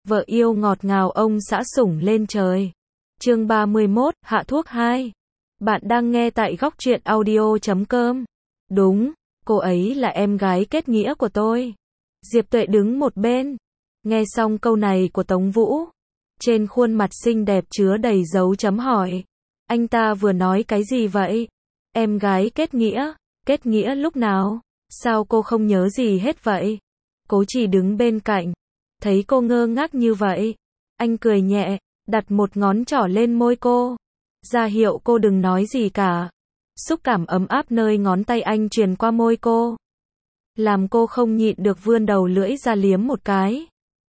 vợ yêu ngọt ngào ông xã sủng lên trời. Chương 31, hạ thuốc 2. Bạn đang nghe tại góc truyện audio.com. Đúng, cô ấy là em gái kết nghĩa của tôi. Diệp Tuệ đứng một bên. Nghe xong câu này của Tống Vũ, trên khuôn mặt xinh đẹp chứa đầy dấu chấm hỏi. Anh ta vừa nói cái gì vậy? Em gái kết nghĩa lúc nào? Sao cô không nhớ gì hết vậy? Cố Chỉ đứng bên cạnh, thấy cô ngơ ngác như vậy, anh cười nhẹ, đặt một ngón trỏ lên môi cô, ra hiệu cô đừng nói gì cả. Xúc cảm ấm áp nơi ngón tay anh truyền qua môi cô, làm cô không nhịn được vươn đầu lưỡi ra liếm một cái.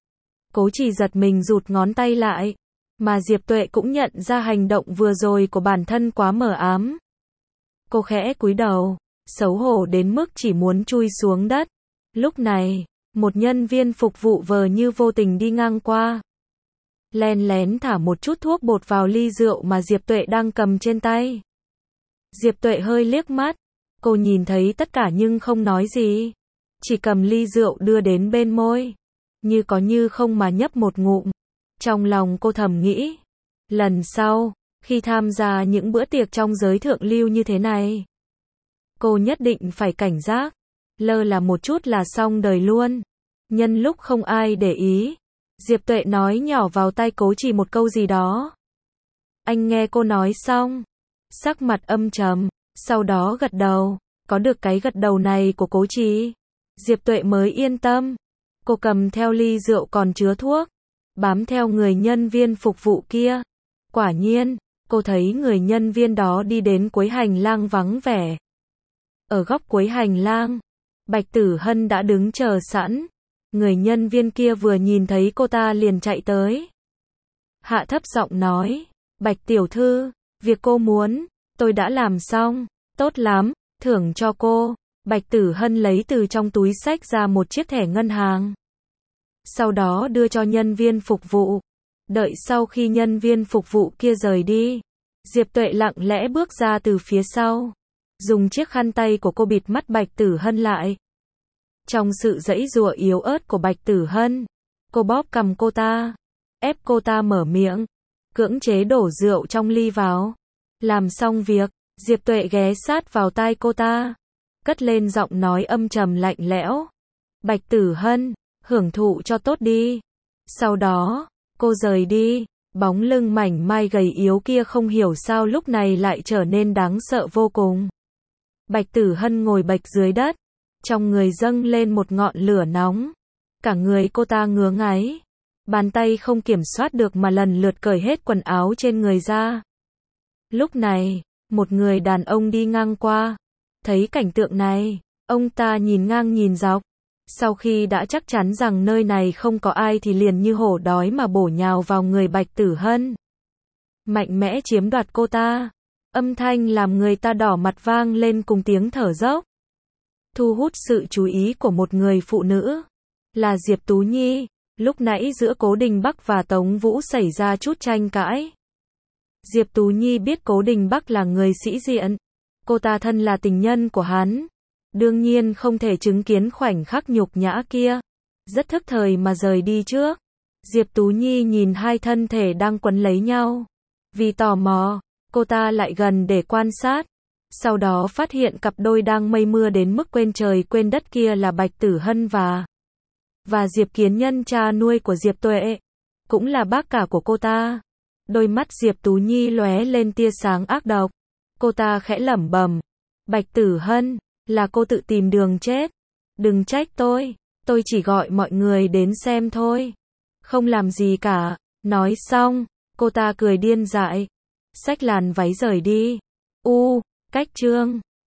Cố Chỉ giật mình rụt ngón tay lại, mà Diệp Tuệ cũng nhận ra hành động vừa rồi của bản thân quá mờ ám. Cô khẽ cúi đầu, xấu hổ đến mức chỉ muốn chui xuống đất. Lúc này, một nhân viên phục vụ vờ như vô tình đi ngang qua, len lén thả một chút thuốc bột vào ly rượu mà Diệp Tuệ đang cầm trên tay. Diệp Tuệ hơi liếc mắt, cô nhìn thấy tất cả nhưng không nói gì, chỉ cầm ly rượu đưa đến bên môi, như có như không mà nhấp một ngụm. Trong lòng cô thầm nghĩ, lần sau, khi tham gia những bữa tiệc trong giới thượng lưu như thế này, cô nhất định phải cảnh giác, lơ là một chút là xong đời luôn. Nhân lúc không ai để ý, Diệp Tuệ nói nhỏ vào tai Cố Chỉ một câu gì đó. Anh nghe cô nói xong, sắc mặt âm trầm, sau đó gật đầu. Có được cái gật đầu này của Cố Chỉ, Diệp Tuệ mới yên tâm. Cô cầm theo ly rượu còn chứa thuốc, bám theo người nhân viên phục vụ kia. Quả nhiên, cô thấy người nhân viên đó đi đến cuối hành lang vắng vẻ. Ở góc cuối hành lang, Bạch Tử Hân đã đứng chờ sẵn. Người nhân viên kia vừa nhìn thấy cô ta liền chạy tới, hạ thấp giọng nói, Bạch tiểu thư, việc cô muốn, tôi đã làm xong, tốt lắm, thưởng cho cô. Bạch Tử Hân lấy từ trong túi xách ra một chiếc thẻ ngân hàng, sau đó đưa cho nhân viên phục vụ. Đợi sau khi nhân viên phục vụ kia rời đi, Diệp Tuệ lặng lẽ bước ra từ phía sau, dùng chiếc khăn tay của cô bịt mắt Bạch Tử Hân lại. Trong sự giãy giụa yếu ớt của Bạch Tử Hân, cô bóp cằm cô ta, ép cô ta mở miệng, cưỡng chế đổ rượu trong ly vào. Làm xong việc, Diệp Tuệ ghé sát vào tai cô ta, cất lên giọng nói âm trầm lạnh lẽo. Bạch Tử Hân, hưởng thụ cho tốt đi. Sau đó, cô rời đi, bóng lưng mảnh mai gầy yếu kia không hiểu sao lúc này lại trở nên đáng sợ vô cùng. Bạch Tử Hân ngồi bệt dưới đất, trong người dâng lên một ngọn lửa nóng. Cả người cô ta ngứa ngáy, bàn tay không kiểm soát được mà lần lượt cởi hết quần áo trên người ra. Lúc này, một người đàn ông đi ngang qua, thấy cảnh tượng này, ông ta nhìn ngang nhìn dọc. Sau khi đã chắc chắn rằng nơi này không có ai thì liền như hổ đói mà bổ nhào vào người Bạch Tử Hân, mạnh mẽ chiếm đoạt cô ta. Âm thanh làm người ta đỏ mặt vang lên cùng tiếng thở dốc, thu hút sự chú ý của một người phụ nữ, là Diệp Tú Nhi. Lúc nãy giữa Cố Đình Bắc và Tống Vũ xảy ra chút tranh cãi. Diệp Tú Nhi biết Cố Đình Bắc là người sĩ diện, cô ta thân là tình nhân của hắn, đương nhiên không thể chứng kiến khoảnh khắc nhục nhã kia, rất thức thời mà rời đi trước. Diệp Tú Nhi nhìn hai thân thể đang quấn lấy nhau, vì tò mò, cô ta lại gần để quan sát. Sau đó phát hiện cặp đôi đang mây mưa đến mức quên trời quên đất kia là Bạch Tử Hân và Diệp Kiến Nhân, cha nuôi của Diệp Tuệ, cũng là bác cả của cô ta. Đôi mắt Diệp Tú Nhi lóe lên tia sáng ác độc. Cô ta khẽ lẩm bẩm, Bạch Tử Hân, là cô tự tìm đường chết. Đừng trách tôi chỉ gọi mọi người đến xem thôi, không làm gì cả. Nói xong, cô ta cười điên dại, xách làn váy rời đi. Cách chương